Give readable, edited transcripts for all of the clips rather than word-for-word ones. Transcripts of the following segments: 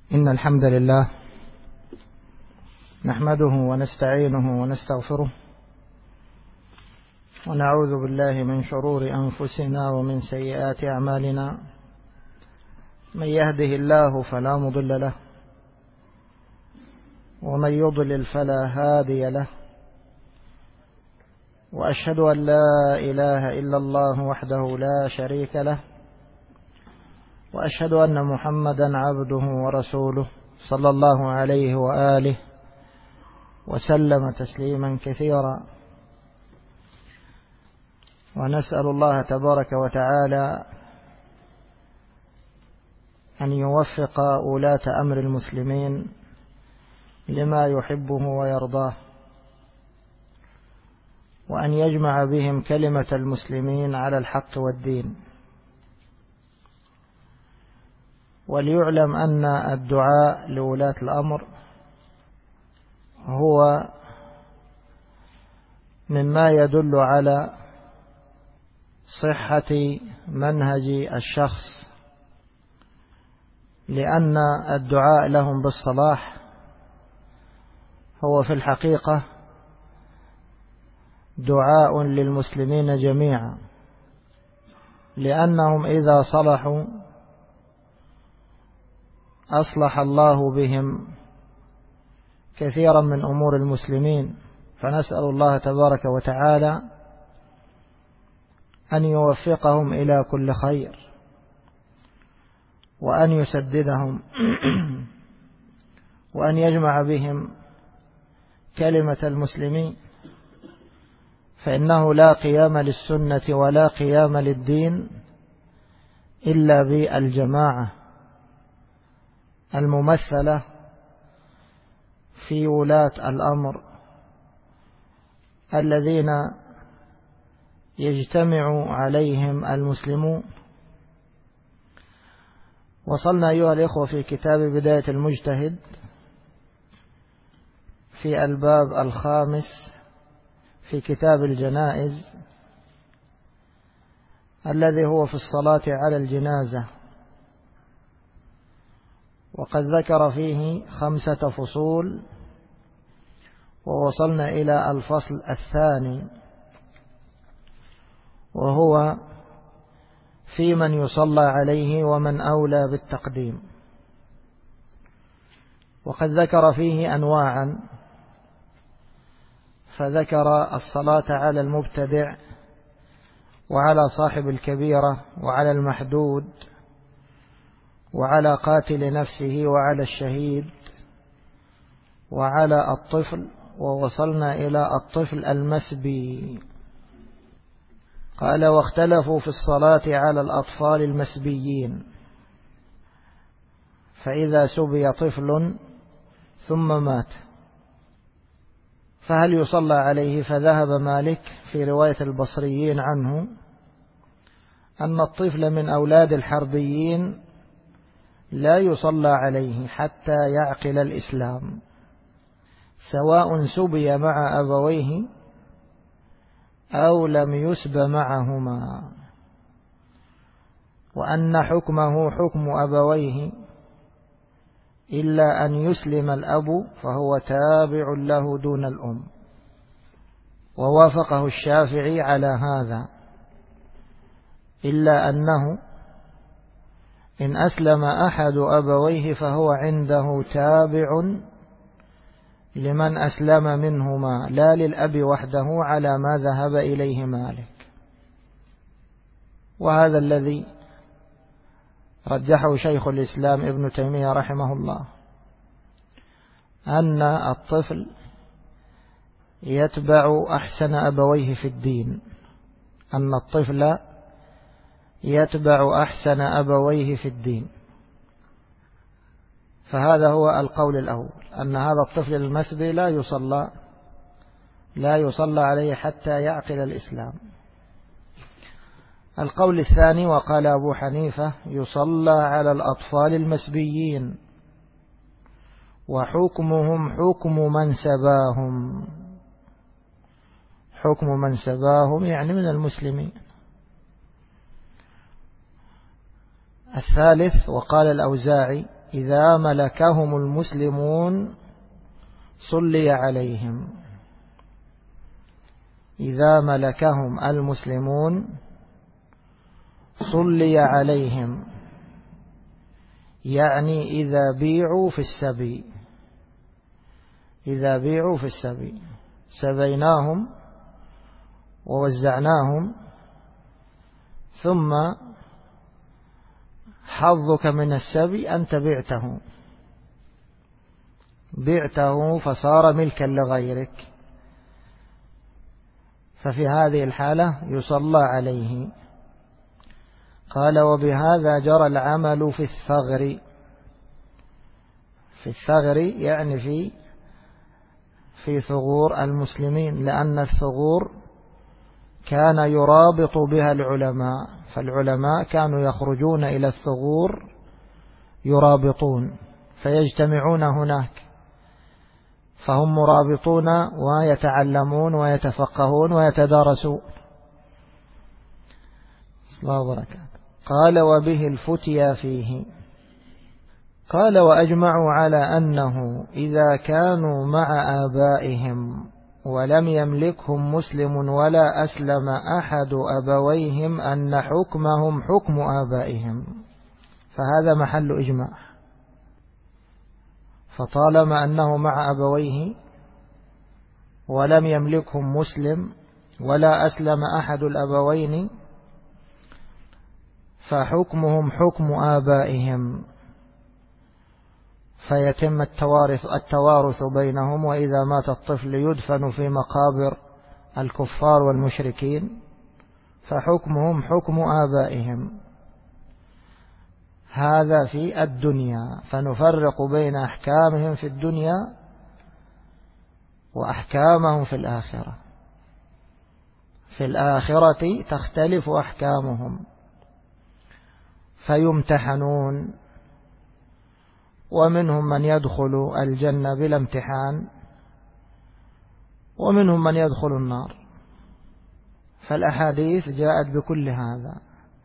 إن الحمد لله نحمده ونستعينه ونستغفره ونعوذ بالله من شرور أنفسنا ومن سيئات أعمالنا. من يهده الله فلا مضل له ومن يضلل فلا هادي له، وأشهد أن لا إله إلا الله وحده لا شريك له، وأشهد أن محمدا عبده ورسوله صلى الله عليه وآله وسلم تسليما كثيرا. ونسأل الله تبارك وتعالى أن يوفق ولاة أمر المسلمين لما يحبه ويرضاه، وأن يجمع بهم كلمة المسلمين على الحق والدين. وليعلم أن الدعاء لولاة الأمر هو مما يدل على صحة منهج الشخص، لأن الدعاء لهم بالصلاح هو في الحقيقة دعاء للمسلمين جميعا، لأنهم إذا صلحوا أصلح الله بهم كثيرا من أمور المسلمين. فنسأل الله تبارك وتعالى أن يوفقهم إلى كل خير، وأن يسددهم وأن يجمع بهم كلمة المسلمين، فإنه لا قيام للسنة ولا قيام للدين إلا بالجماعة الممثلة في ولاة الأمر الذين يجتمع عليهم المسلمون. وصلنا أيها الإخوة في كتاب بداية المجتهد في الباب الخامس في كتاب الجنائز، الذي هو في الصلاة على الجنازة، وقد ذكر فيه 5 فصول، ووصلنا إلى الفصل الثاني، وهو في من يصلى عليه ومن أولى بالتقديم. وقد ذكر فيه أنواعا، فذكر الصلاة على المبتدع وعلى صاحب الكبيرة وعلى المحدود وعلى قاتل نفسه وعلى الشهيد وعلى الطفل، ووصلنا إلى الطفل المسبي. قال: واختلفوا في الصلاة على الأطفال المسبيين، فإذا سبي طفل ثم مات فهل يصلى عليه؟ فذهب مالك في رواية البصريين عنه أن الطفل من أولاد الحربيين لا يصلى عليه حتى يعقل الإسلام، سواء سبي مع أبويه أو لم يسب معهما، وأن حكمه حكم أبويه إلا أن يسلم الأب فهو تابع له دون الأم. ووافقه الشافعي على هذا، إلا أنه إن أسلم أحد أبويه فهو عنده تابع لمن أسلم منهما، لا للأب وحده على ما ذهب إليه مالك. وهذا الذي رجحه شيخ الإسلام ابن تيمية رحمه الله، أن الطفل يتبع أحسن أبويه في الدين، أن الطفل يتبع أحسن أبويه في الدين. فهذا هو القول الأول، أن هذا الطفل المسبي لا يصلى عليه حتى يعقل الإسلام. القول الثاني، وقال أبو حنيفة: يصلى على الأطفال المسبيين وحكمهم حكم من سباهم. حكم من سباهم يعني من المسلمين. الثالث، وقال الأوزاعي: إذا ملكهم المسلمون صلي عليهم. إذا ملكهم المسلمون صلي عليهم، يعني إذا بيعوا في السبي، إذا بيعوا في السبي سبيناهم ووزعناهم، ثم حظك من السبي أنت بعته فصار ملكا لغيرك، ففي هذه الحالة يصلى عليه. قال وبهذا جرى العمل في الثغر. في الثغر يعني في ثغور المسلمين، لأن الثغور كان يرابط بها العلماء، فالعلماء كانوا يخرجون إلى الثغور يرابطون، فيجتمعون هناك، فهم مرابطون ويتعلمون ويتفقهون ويتدارسون. الله وبركاته. قال وبه الفتيا فيه. قال وأجمعوا على أنه إذا كانوا مع آبائهم ولم يملكهم مسلم ولا أسلم أحد أبويهم أن حكمهم حكم آبائهم، فهذا محل إجماع. فطالما أنه مع أبويه ولم يملكهم مسلم ولا أسلم أحد الأبوين فحكمهم حكم آبائهم، فيتم التوارث بينهم، وإذا مات الطفل يدفن في مقابر الكفار والمشركين، فحكمهم حكم آبائهم. هذا في الدنيا، فنفرق بين أحكامهم في الدنيا وأحكامهم في الآخرة. في الآخرة تختلف أحكامهم فيمتحنون، ومنهم من يدخل الجنة بلا امتحان، ومنهم من يدخل النار، فالأحاديث جاءت بكل هذا.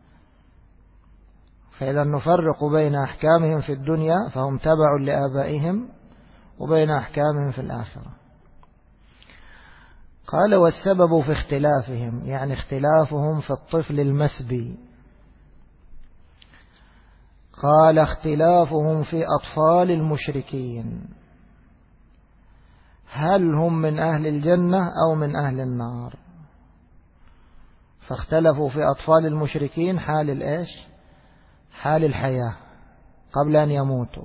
فإذا نفرق بين أحكامهم في الدنيا فهم تبع لآبائهم، وبين أحكامهم في الآخرة. قال والسبب في اختلافهم، يعني اختلافهم في الطفل المسبي. قال اختلافهم في أطفال المشركين، هل هم من أهل الجنة أو من أهل النار؟ فاختلفوا في أطفال المشركين حال الإيش؟ حال الحياة قبل أن يموتوا.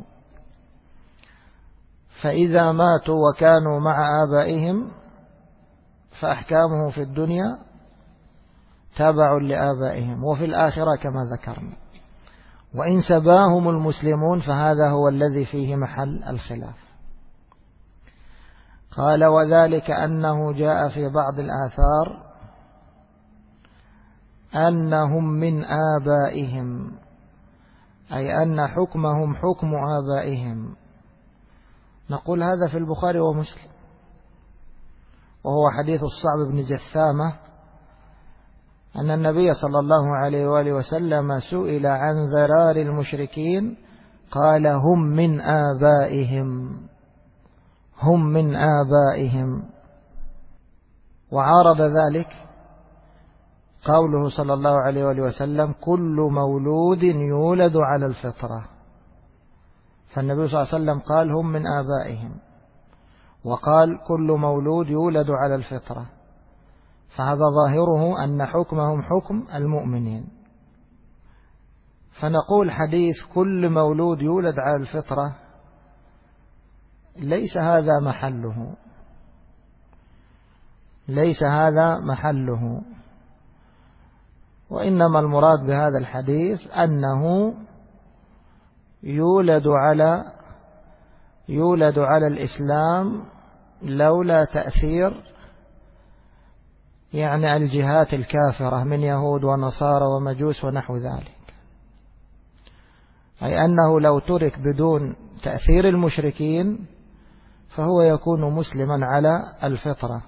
فإذا ماتوا وكانوا مع آبائهم فأحكامه في الدنيا تابع لآبائهم، وفي الآخرة كما ذكرنا. وإن سباهم المسلمون فهذا هو الذي فيه محل الخلاف. قال وذلك أنه جاء في بعض الآثار أنهم من آبائهم، أي أن حكمهم حكم آبائهم. نقول هذا في البخاري ومسلم، وهو حديث الصعب بن جثامة أن النبي صلى الله عليه وآله وسلم سئل عن ذرار المشركين قال هم من آبائهم، هم من آبائهم. وعارض ذلك قوله صلى الله عليه وآله وسلم كل مولود يولد على الفطرة، فالنبي صلى الله عليه وسلم قال هم من آبائهم، وقال كل مولود يولد على الفطرة، فهذا ظاهره أن حكمهم حكم المؤمنين. فنقول حديث كل مولود يولد على الفطرة ليس هذا محله، ليس هذا محله، وإنما المراد بهذا الحديث أنه يولد على الإسلام لولا تأثير يعني الجهات الكافرة من يهود ونصارى ومجوس ونحو ذلك، أي أنه لو ترك بدون تأثير المشركين فهو يكون مسلما على الفطرة.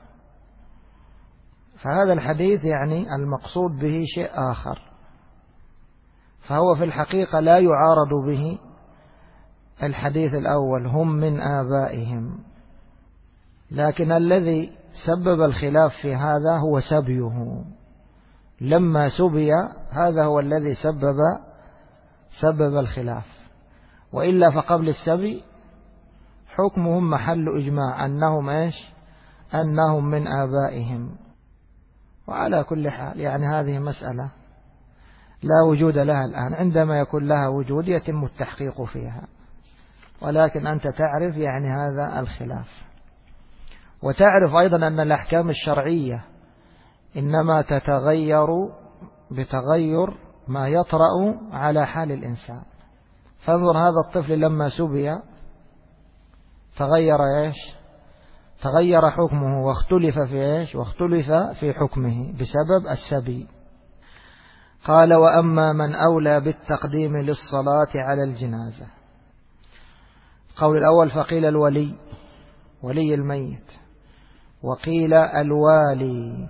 فهذا الحديث يعني المقصود به شيء آخر، فهو في الحقيقة لا يعارض به الحديث الأول هم من آبائهم، لكن الذي سبب الخلاف في هذا هو سبيه. لما سبي هذا هو الذي سبب الخلاف، وإلا فقبل السبي حكمهم محل إجماع أنهم أنهم من آبائهم. وعلى كل حال يعني هذه مسألة لا وجود لها الآن، عندما يكون لها وجود يتم التحقيق فيها، ولكن أنت تعرف يعني هذا الخلاف. وتعرف أيضا أن الأحكام الشرعية إنما تتغير بتغير ما يطرأ على حال الإنسان. فانظر هذا الطفل لما سبي تغير تغير حكمه، واختلف في حكمه بسبب السبي. قال: وأما من أولى بالتقديم للصلاة على الجنازة. القول الأول فقيل الولي، ولي الميت، وقيل الوالي.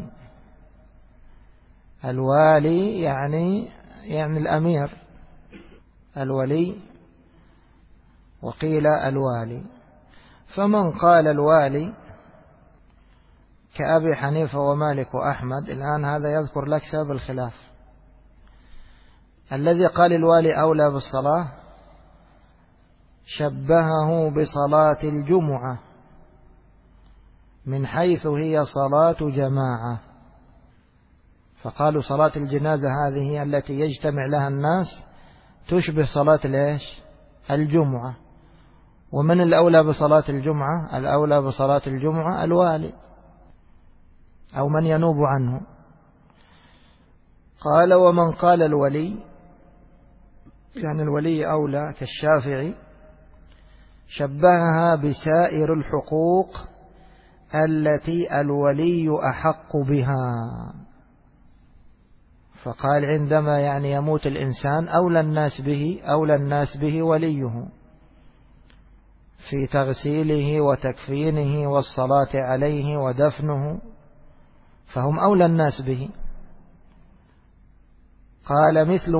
الوالي يعني الأمير، الولي، وقيل الوالي. فمن قال الوالي كأبي حنيفة ومالك وأحمد، الآن هذا يذكر لك سبب الخلاف. الذي قال الوالي أولى بالصلاة شبهه بصلاة الجمعة من حيث هي صلاة جماعة، فقالوا صلاة الجنازة هذه التي يجتمع لها الناس تشبه صلاة الجمعة. ومن الأولى بصلاة الجمعة؟ الأولى بصلاة الجمعة الوالي أو من ينوب عنه. قال: ومن قال الولي يعني الولي أولى كالشافعي شبهها بسائر الحقوق التي الولي أحق بها، فقال عندما يموت الإنسان أولى الناس به وليه في تغسيله وتكفينه والصلاة عليه ودفنه، فهم أولى الناس به. قال: مثل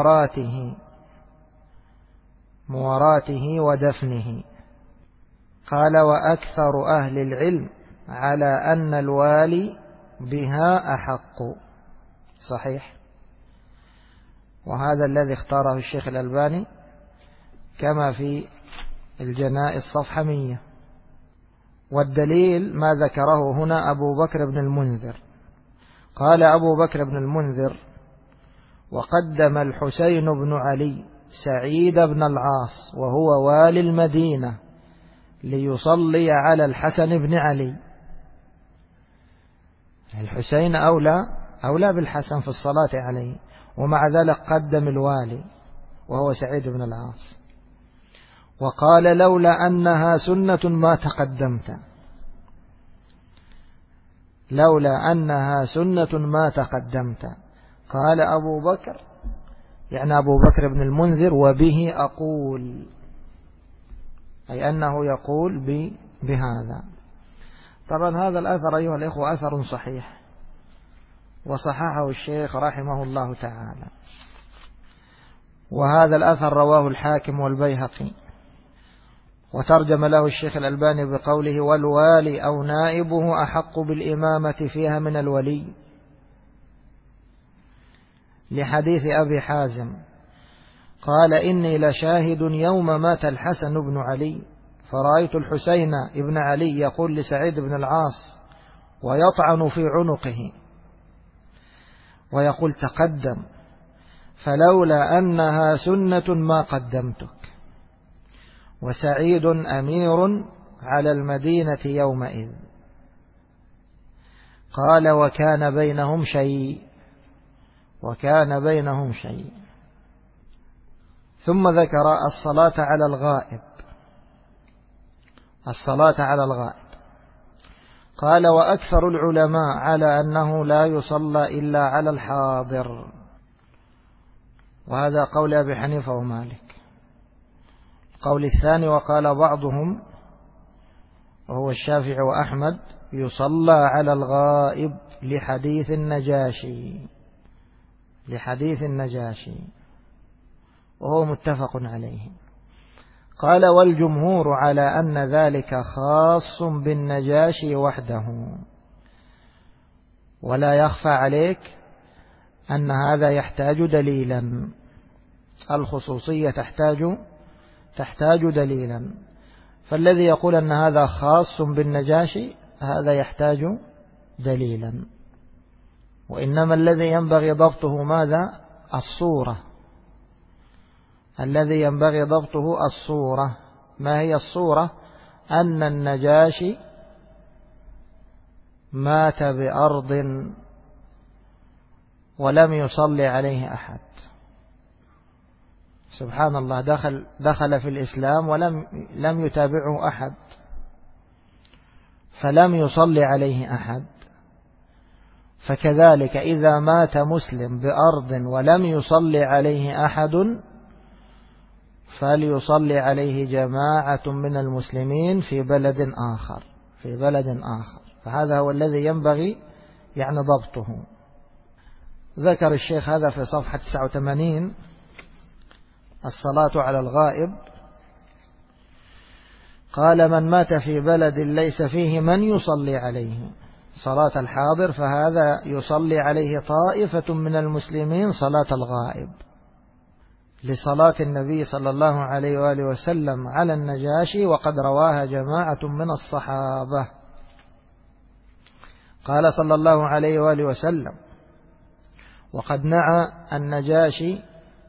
مواراته ودفنه. قال: وأكثر أهل العلم على أن الوالي بها أحق. صحيح، وهذا الذي اختاره الشيخ الألباني كما في الجنائز صفحة 100. والدليل ما ذكره هنا أبو بكر بن المنذر. قال أبو بكر بن المنذر: وقدم الحسين بن علي سعيد بن العاص وهو والي المدينة ليصلي على الحسن بن علي. الحسين أولى بالحسن في الصلاة عليه، ومع ذلك قدم الوالي وهو سعيد بن العاص. وقال: لولا أنها سنة ما تقدمت. لولا أنها سنة ما تقدمت. قال أبو بكر يعني أبو بكر بن المنذر: وبه أقول، أي أنه يقول بهذا. طبعا هذا الأثر أيها الإخوة أثر صحيح، وصححه الشيخ رحمه الله تعالى. وهذا الأثر رواه الحاكم والبيهقي، وترجم له الشيخ الألباني بقوله: والوالي أو نائبه أحق بالإمامة فيها من الولي، لحديث أبي حازم قال: إني لشاهد يوم مات الحسن بن علي فرأيت الحسين بن علي يقول لسعيد بن العاص ويطعن في عنقه ويقول: تقدم، فلولا أنها سنة ما قدمتك. وسعيد أمير على المدينة يومئذ. قال: وكان بينهم شيء. ثم ذكر الصلاة على الغائب. قال: وأكثر العلماء على أنه لا يصلى إلا على الحاضر. وهذا قول أبي حنيفة ومالك. القول الثاني وقال بعضهم وهو الشافعي وأحمد: يصلى على الغائب لحديث النجاشي، وهو متفق عليه. قال والجمهور على أن ذلك خاص بالنجاشي وحده، ولا يخفى عليك أن هذا يحتاج دليلا، الخصوصية تحتاج دليلا، فالذي يقول أن هذا خاص بالنجاشي هذا يحتاج دليلا. وإنما الذي ينبغي ضبطه ماذا؟ الصورة، الذي ينبغي ضبطه الصورة. ما هي الصورة؟ أن النجاشي مات بأرض ولم يصلي عليه أحد، سبحان الله، دخل في الإسلام ولم يتابعه أحد، فلم يصلي عليه أحد. فكذلك إذا مات مسلم بأرض ولم يصلي عليه أحد فليصلي عليه جماعة من المسلمين في بلد آخر، فهذا هو الذي ينبغي ضبطه. ذكر الشيخ هذا في صفحة 89 الصلاة على الغائب. قال من مات في بلد ليس فيه من يصلي عليه صلاة الحاضر فهذا يصلي عليه طائفة من المسلمين صلاة الغائب، لصلاة النبي صلى الله عليه وآله وسلم على النجاشي، وقد رواها جماعة من الصحابة. قال صلى الله عليه وآله وسلم وقد نعى النجاشي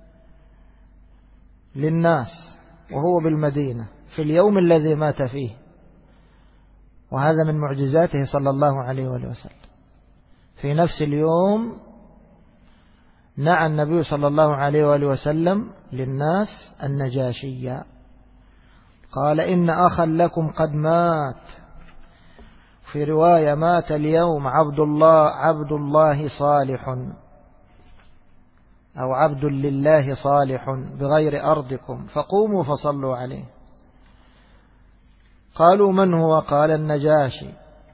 للناس وهو بالمدينة في اليوم الذي مات فيه، وهذا من معجزاته صلى الله عليه وآله وسلم. في نفس اليوم نعى النبي صلى الله عليه وآله وسلم للناس النجاشية، قال إن أخا لكم قد مات، في رواية مات اليوم عبد الله صالح أو عبد لله صالح بغير أرضكم فقوموا فصلوا عليه. قالوا من هو؟ قال النجاشي.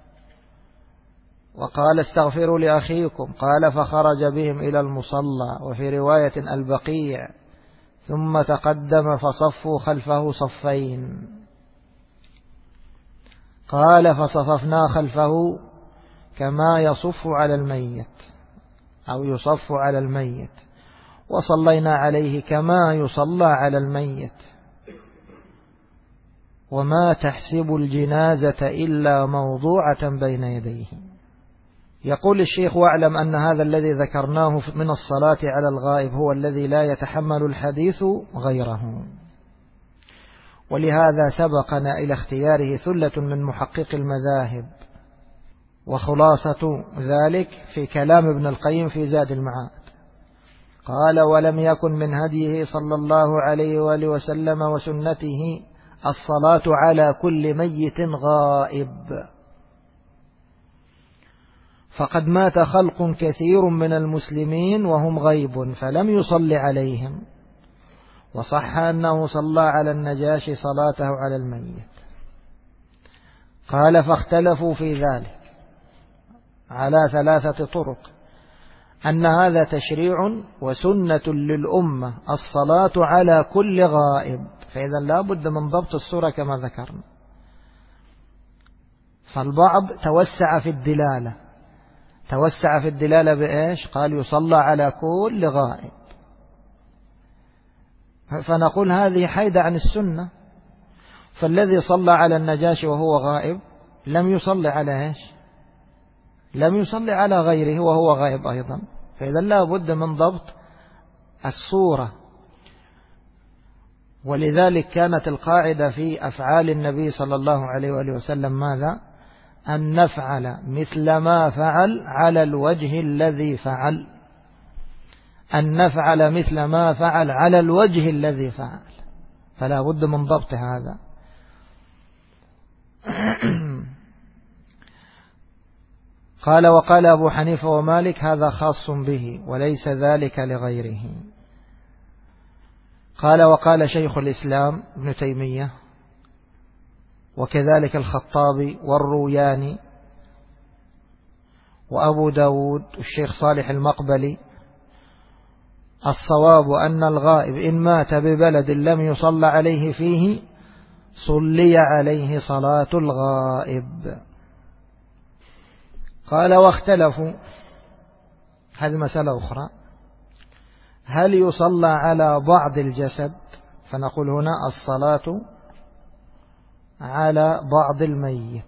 وقال استغفروا لأخيكم، قال فخرج بهم إلى المصلى، وفي رواية البقيع، ثم تقدم فصفوا خلفه صفين. قال فصففنا خلفه كما يصف على الميت أو يصف على الميت، وصلينا عليه كما يصلى على الميت، وما تحسب الجنازة إلا موضوعة بين يديه. يقول الشيخ واعلم أن هذا الذي ذكرناه من الصلاة على الغائب هو الذي لا يتحمل الحديث غيره، ولهذا سبقنا إلى اختياره ثلة من محقق المذاهب، وخلاصة ذلك في كلام ابن القيم في زاد المعاد. قال ولم يكن من هديه صلى الله عليه وآله وسلم وسنته الصلاة على كل ميت غائب، فقد مات خلق كثير من المسلمين وهم غيب فلم يصل عليهم، وصح أنه صلى على النجاشي صلاته على الميت. قال فاختلفوا في ذلك على 3 طرق، أن هذا تشريع وسنة للأمة الصلاة على كل غائب، فإذا لا بد من ضبط الصورة كما ذكرنا. فالبعض توسع في الدلالة بإيش؟ قال يصلى على كل غائب، فنقول هذه حيدة عن السنة، فالذي صلى على النجاشي وهو غائب لم يصلي على إيش؟ لم يصلي على غيره وهو غائب أيضا، فإذا لا بد من ضبط الصورة. ولذلك كانت القاعدة في أفعال النبي صلى الله عليه وآله وسلم ماذا؟ أن نفعل مثل ما فعل على الوجه الذي فعل، أن نفعل مثل ما فعل على الوجه الذي فعل، فلا بد من ضبط هذا. قال وقال أبو حنيفة ومالك هذا خاص به وليس ذلك لغيره. قال وقال شيخ الإسلام ابن تيمية وكذلك الخطابي والروياني وأبو داود والشيخ صالح المقبلي الصواب أن الغائب إن مات ببلد لم يصلى عليه فيه صلي عليه صلاة الغائب. قال واختلفوا، هذه مسألة أخرى، هل يصلى على بعض الجسد؟ فنقول هنا الصلاة على بعض الميت.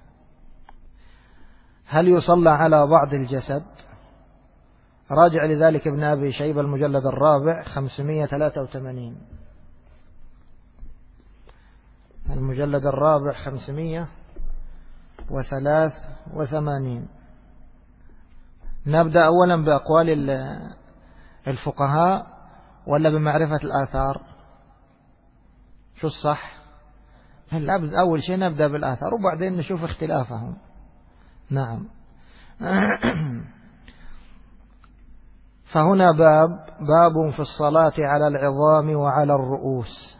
هل يصلى على بعض الجسد؟ راجع لذلك ابن أبي شيبة المجلد الرابع 583، المجلد الرابع 583. نبدأ أولا بأقوال الفقهاء ولا بمعرفة الآثار؟ شو الصح؟ أول شيء نبدأ بالآثار وبعدين نشوف اختلافهم. نعم. فهنا باب في الصلاة على العظام وعلى الرؤوس.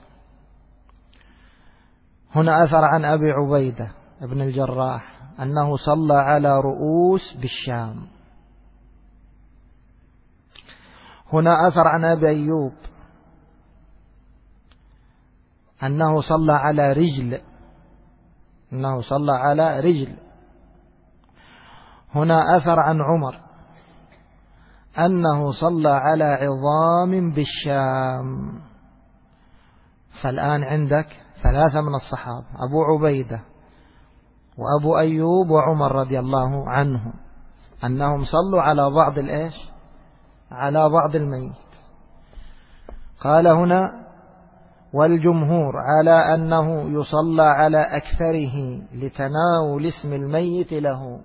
هنا أثر عن أبي عبيدة ابن الجراح أنه صلى على رؤوس بالشام. هنا أثر عن أبي أيوب أنه صلى على رجل، أنه صلى على رجل. هنا أثر عن عمر أنه صلى على عظام بالشام. فالآن عندك ثلاثة من الصحابة، أبو عبيدة وأبو أيوب وعمر رضي الله عنهم، أنهم صلوا على بعض الإيش؟ على بعض الميت. قال هنا والجمهور على أنه يصلى على أكثره لتناول اسم الميت له.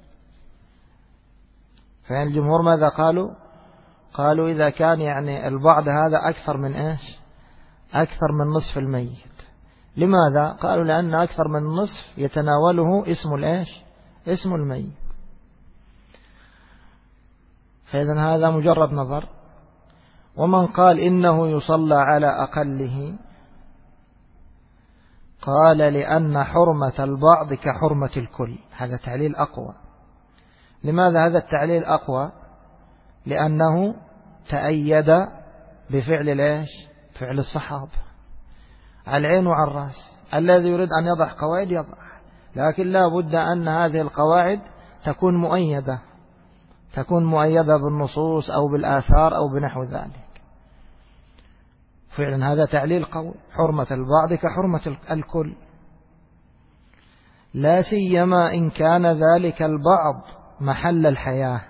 فإن الجمهور ماذا قالوا؟ قالوا إذا كان يعني البعض هذا أكثر من إيش؟ أكثر من نصف الميت. لماذا؟ قالوا لأن أكثر من نصف يتناوله اسم الإيش؟ اسم الميت. فإذن هذا مجرد نظر. ومن قال إنه يصلى على أقله قال لأن حرمة البعض كحرمة الكل. هذا تعليل أقوى. لماذا هذا التعليل أقوى؟ لأنه تأيد بفعل الإيش؟ فعل الصحابة على العين وعلى الرأس. الذي يريد أن يضع قواعد يضع، لكن لا بد أن هذه القواعد تكون مؤيدة بالنصوص أو بالآثار أو بنحو ذلك. فعلا هذا تعليل قوي. حرمة البعض كحرمة الكل، لا سيما إن كان ذلك البعض محل الحياة.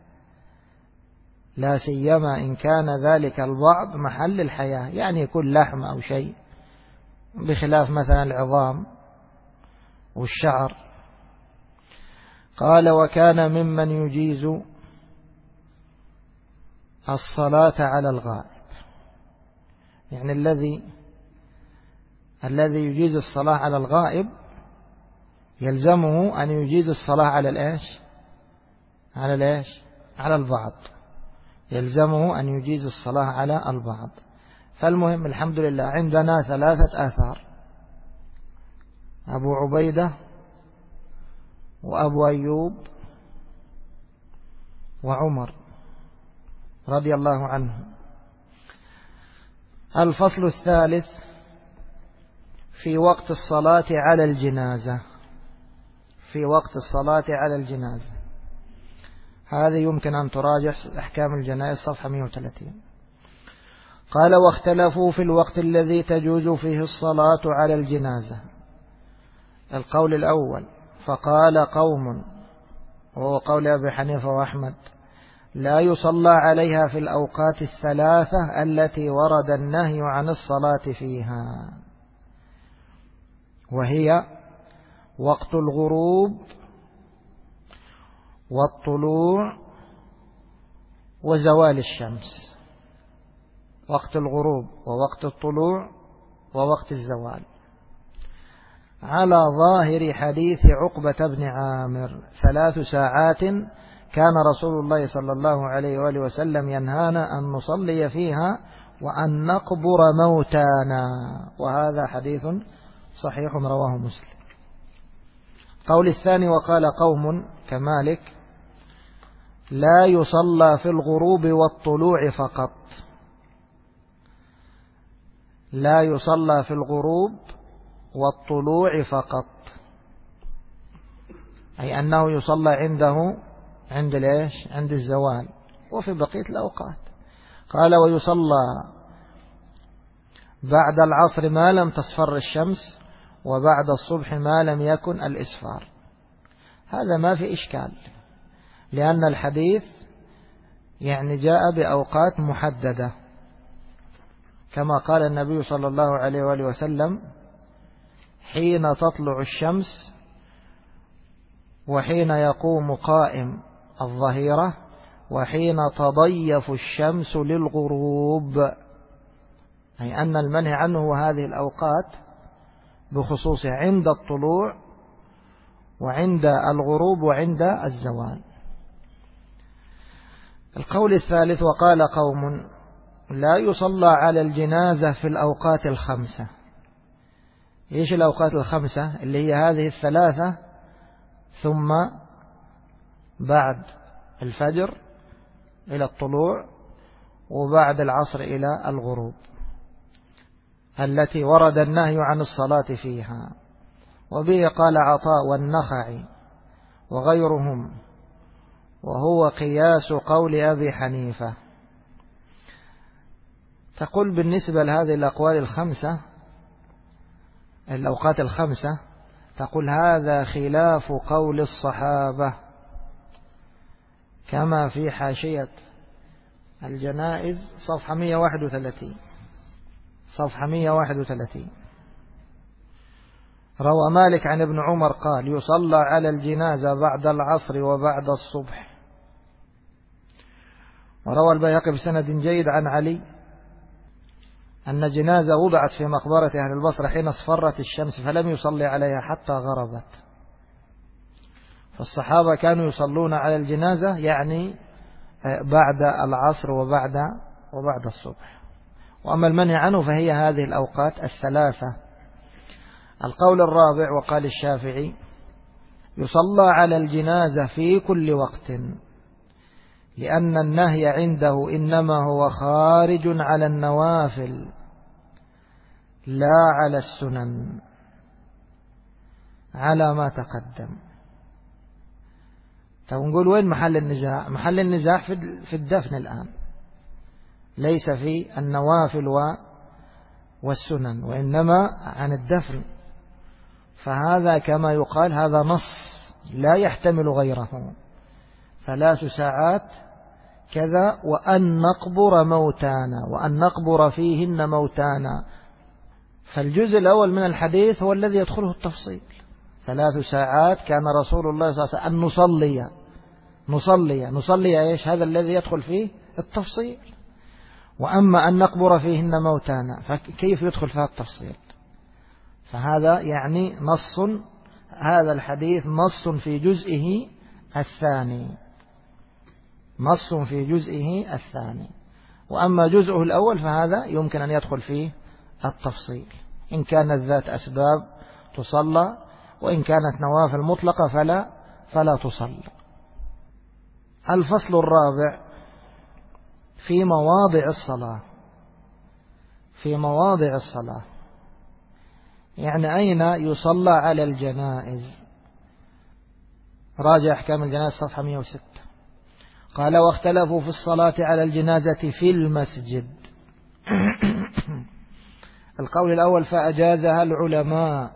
لا سيما إن كان ذلك البعض محل الحياة، يعني يكون لحم أو شيء، بخلاف مثلا العظام والشعر. قال وكان ممن يجيز الصلاة على الغائب، يعني الذي يجيز الصلاة على الغائب يلزمه أن يجيز الصلاة على الإيش؟ على البعض. يلزمه أن يجيز الصلاة على البعض. فالمهم الحمد لله عندنا ثلاثة آثار: أبو عبيدة وأبو أيوب وعمر رضي الله عنهم. الفصل الثالث في وقت الصلاة على الجنازة. في وقت الصلاة على الجنازة، هذا يمكن أن تراجع أحكام الجنائز صفحة 130. قال واختلفوا في الوقت الذي تجوز فيه الصلاة على الجنازة. القول الأول فقال قوم، وهو قول أبي حنيفة وأحمد، لا يصلى عليها في الأوقات الثلاثة التي ورد النهي عن الصلاة فيها، وهي وقت الغروب والطلوع وزوال الشمس. وقت الغروب ووقت الطلوع ووقت الزوال، على ظاهر حديث عقبة بن عامر: 3 ساعات كان رسول الله صلى الله عليه وآله وسلم ينهانا أن نصلي فيها وأن نقبر موتانا. وهذا حديث صحيح رواه مسلم. قول الثاني وقال قوم كمالك: لا يصلى في الغروب والطلوع فقط. لا يصلى في الغروب والطلوع فقط، أي أنه يصلى عنده عند الإيش؟ عند الزوال وفي بقية الأوقات. قال ويصلى بعد العصر ما لم تصفر الشمس، وبعد الصبح ما لم يكن الإسفار. هذا ما في إشكال، لأن الحديث يعني جاء بأوقات محددة، كما قال النبي صلى الله عليه وآله وسلم: حين تطلع الشمس، وحين يقوم قائم الظهيرة، وحين تضيف الشمس للغروب. أي أن المنهي عنه هذه الأوقات بخصوصها عند الطلوع وعند الغروب وعند الزوال. القول الثالث: وقال قوم لا يصلى على الجنازة في الأوقات الخمسة. إيش الأوقات الخمسة؟ اللي هي هذه الثلاثة، ثم بعد الفجر إلى الطلوع، وبعد العصر إلى الغروب، التي ورد النهي عن الصلاة فيها. وبه قال عطاء والنخعي وغيرهم، وهو قياس قول أبي حنيفة. تقول بالنسبة لهذه الأقوال الخمسة، الأوقات الخمسة، تقول هذا خلاف قول الصحابة، كما في حاشية الجنائز صفحة 131. صفحة 131: روى مالك عن ابن عمر قال: يصلى على الجنازة بعد العصر وبعد الصبح. وروى البيهقي بسند جيد عن علي أن جنازة وضعت في مقبرة أهل البصرة حين اصفرت الشمس، فلم يصلي عليها حتى غربت. فالصحابة كانوا يصلون على الجنازة يعني بعد العصر وبعد الصبح. وأما المنع عنه فهي هذه الأوقات الثلاثة. القول الرابع: وقال الشافعي: يصلى على الجنازة في كل وقت، لأن النهي عنده إنما هو خارج على النوافل لا على السنن، على ما تقدم. نقول وين محل النزاع؟ محل النزاع في الدفن الآن، ليس في النوافل والسنن، وإنما عن الدفن. فهذا كما يقال هذا نص لا يحتمل غيره: 3 ساعات كذا، وأن نقبر موتانا، وأن نقبر فيهن موتانا. فالجزء الأول من الحديث هو الذي يدخله التفصيل. 3 ساعات كان رسول الله صلى الله عليه وسلم أن نصلي إيش؟ هذا الذي يدخل فيه التفصيل. وأما أن نقبر فيهن موتانا فكيف يدخل فيها التفصيل؟ فهذا يعني نص، هذا الحديث نص في جزئه الثاني، نص في جزئه الثاني. وأما جزءه الأول فهذا يمكن أن يدخل فيه التفصيل. إن كانت ذات أسباب تصلى، وإن كانت نوافل مطلقة فلا تصلى. الفصل الرابع: في مواضع الصلاة. في مواضع الصلاة يعني أين يصلى على الجنائز. راجع أحكام الجنائز صفحة 106. قال: واختلفوا في الصلاة على الجنازة في المسجد. القول الأول: فأجازها العلماء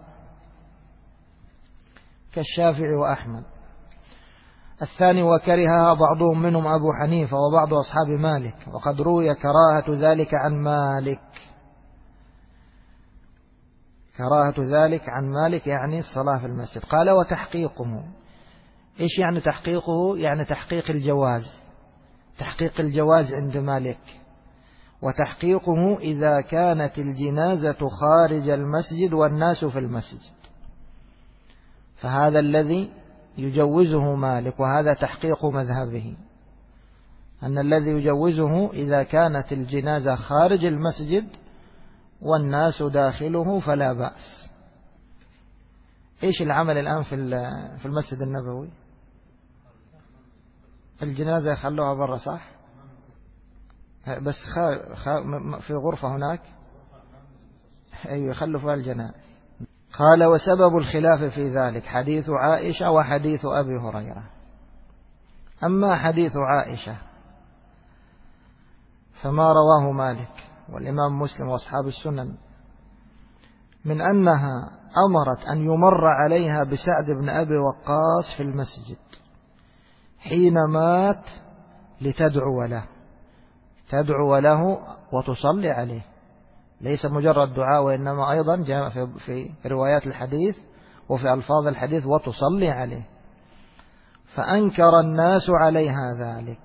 كالشافعي وأحمد. الثاني: وكرهها بعضهم منهم أبو حنيفة وبعض أصحاب مالك، وقد روي كراهة ذلك عن مالك. كراهة ذلك عن مالك يعني الصلاة في المسجد. قال: وتحقيقه. إيش يعني تحقيقه؟ يعني تحقيق الجواز، تحقيق الجواز عند مالك. وتحقيقه إذا كانت الجنازة خارج المسجد والناس في المسجد، فهذا الذي يجوزه مالك، وهذا تحقيق مذهبه، أن الذي يجوزه إذا كانت الجنازة خارج المسجد والناس داخله فلا بأس. إيش العمل الآن في المسجد النبوي؟ الجنازة يخلوها برا صح؟ بس في غرفة هناك أيوة يخلوا فيها الجنائز. قال وسبب الخلاف في ذلك حديث عائشة وحديث أبي هريرة. أما حديث عائشة فما رواه مالك والإمام مسلم وأصحاب السنن من أنها أمرت أن يمر عليها بسعد بن أبي وقاص في المسجد حين مات تدعو له وتصلي عليه، ليس مجرد دعاء وإنما أيضا جاء في روايات الحديث وفي ألفاظ الحديث وتصلي عليه. فأنكر الناس عليها ذلك،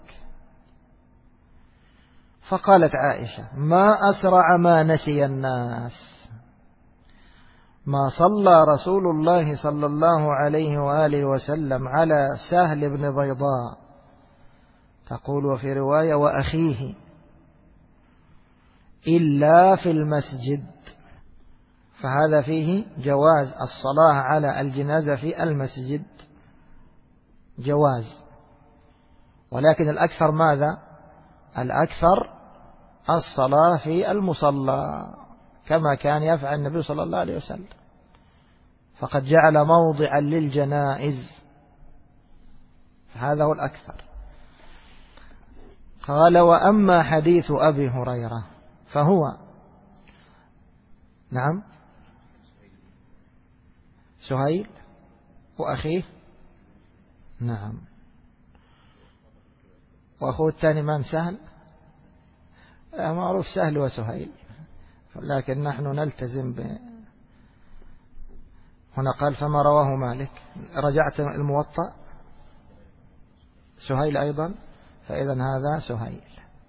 فقالت عائشة ما أسرع ما نسي الناس، ما صلى رسول الله صلى الله عليه وآله وسلم على سهل بن بيضاء، تقول وفي رواية وأخيه، إلا في المسجد. فهذا فيه جواز الصلاة على الجنازة في المسجد، جواز، ولكن الأكثر ماذا؟ الأكثر الصلاة في المصلى كما كان يفعل النبي صلى الله عليه وسلم، فقد جعل موضعا للجنائز، فهذا هو الأكثر. قال وأما حديث أبي هريرة فهو نعم سهيل وأخيه نعم، وأخوه الثاني من سهل، معروف سهل وسهيل، لكن نحن نلتزم هنا قال فما رواه مالك. رجعت الموطأ سهيل أيضا، فإذا هذا سهيل.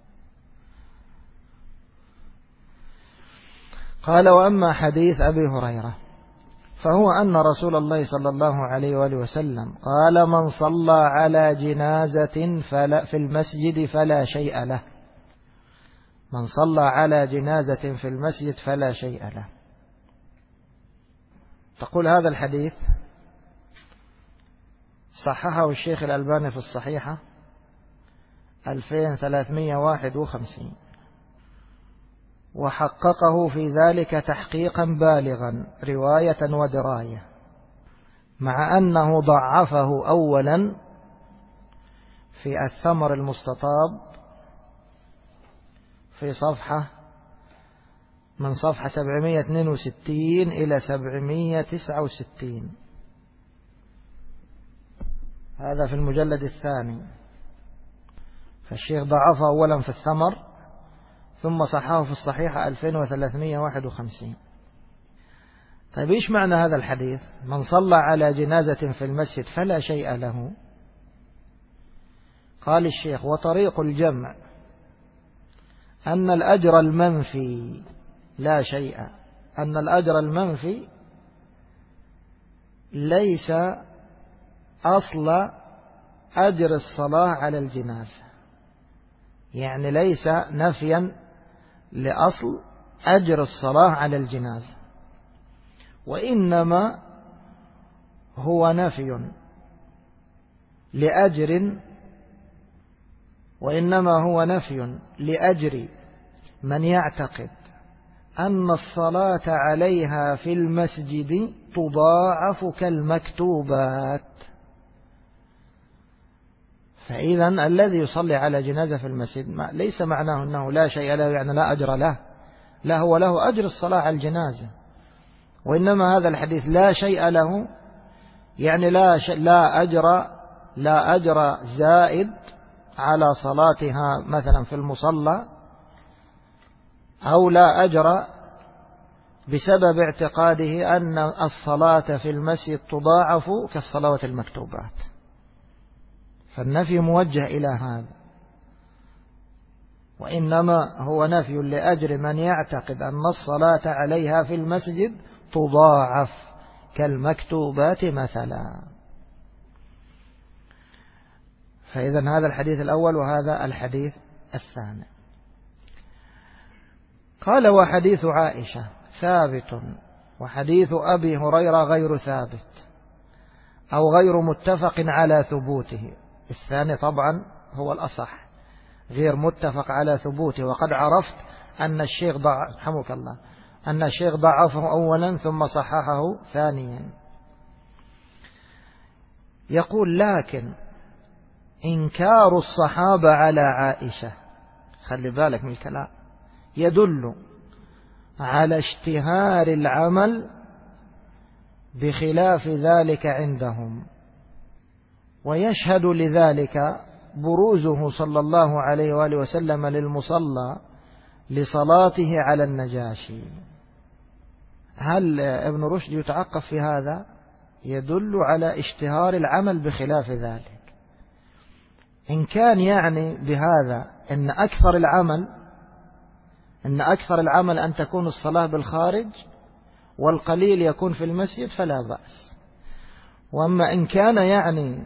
قال وأما حديث أبي هريرة فهو أن رسول الله صلى الله عليه وآله وسلم قال من صلى على جنازة في المسجد فلا شيء له، من صلى على جنازة في المسجد فلا شيء له. تقول هذا الحديث صححه الشيخ الألباني في الصحيحة 2351، وحققه في ذلك تحقيقا بالغا رواية ودراية، مع أنه ضعفه أولا في الثمر المستطاب في من صفحة 762 إلى 769، هذا في المجلد الثاني. فالشيخ ضعفه أولا في الثمر ثم صححه في الصحيحة 2351. طيب إيش معنى هذا الحديث من صلى على جنازة في المسجد فلا شيء له؟ قال الشيخ وطريق الجمع أن الأجر المنفي لا شيء، أن الأجر المنفي ليس أصل أجر الصلاة على الجنازة، يعني ليس نفيا لأصل أجر الصلاة على الجنازة، وإنما هو نفي لأجر من يعتقد أن الصلاة عليها في المسجد تضاعف كالمكتوبات. فإذا الذي يصلي على جنازة في المسجد ليس معناه أنه لا شيء له، يعني لا أجر له، لا، هو له أجر الصلاة على الجنازة، وإنما هذا الحديث لا شيء له يعني لا أجر زائد على صلاتها مثلا في المصلى، أو لا أجر بسبب اعتقاده أن الصلاة في المسجد تضاعف كالصلوات المكتوبات. فالنفي موجه إلى هذا، وإنما هو نفي لأجر من يعتقد أن الصلاة عليها في المسجد تضاعف كالمكتوبات مثلا. فإذا هذا الحديث الأول وهذا الحديث الثاني. قال وحديث عائشة ثابت، وحديث أبي هريرة غير ثابت أو غير متفق على ثبوته، الثاني طبعا هو الأصح، غير متفق على ثبوته. وقد عرفت أن الشيخ رحمك الله أن الشيخ ضعفه أولا ثم صححه ثانيا. يقول: لكن إنكار الصحابة على عائشة، خلي بالك من الكلام، يدل على اشتهار العمل بخلاف ذلك عندهم، ويشهد لذلك بروزه صلى الله عليه وآله وسلم للمصلى لصلاته على النجاشي. هل ابن رشد يتعقب في هذا؟ يدل على اشتهار العمل بخلاف ذلك. إن كان يعني بهذا أن أكثر العمل أن تكون الصلاة بالخارج والقليل يكون في المسجد فلا بأس. وأما إن كان يعني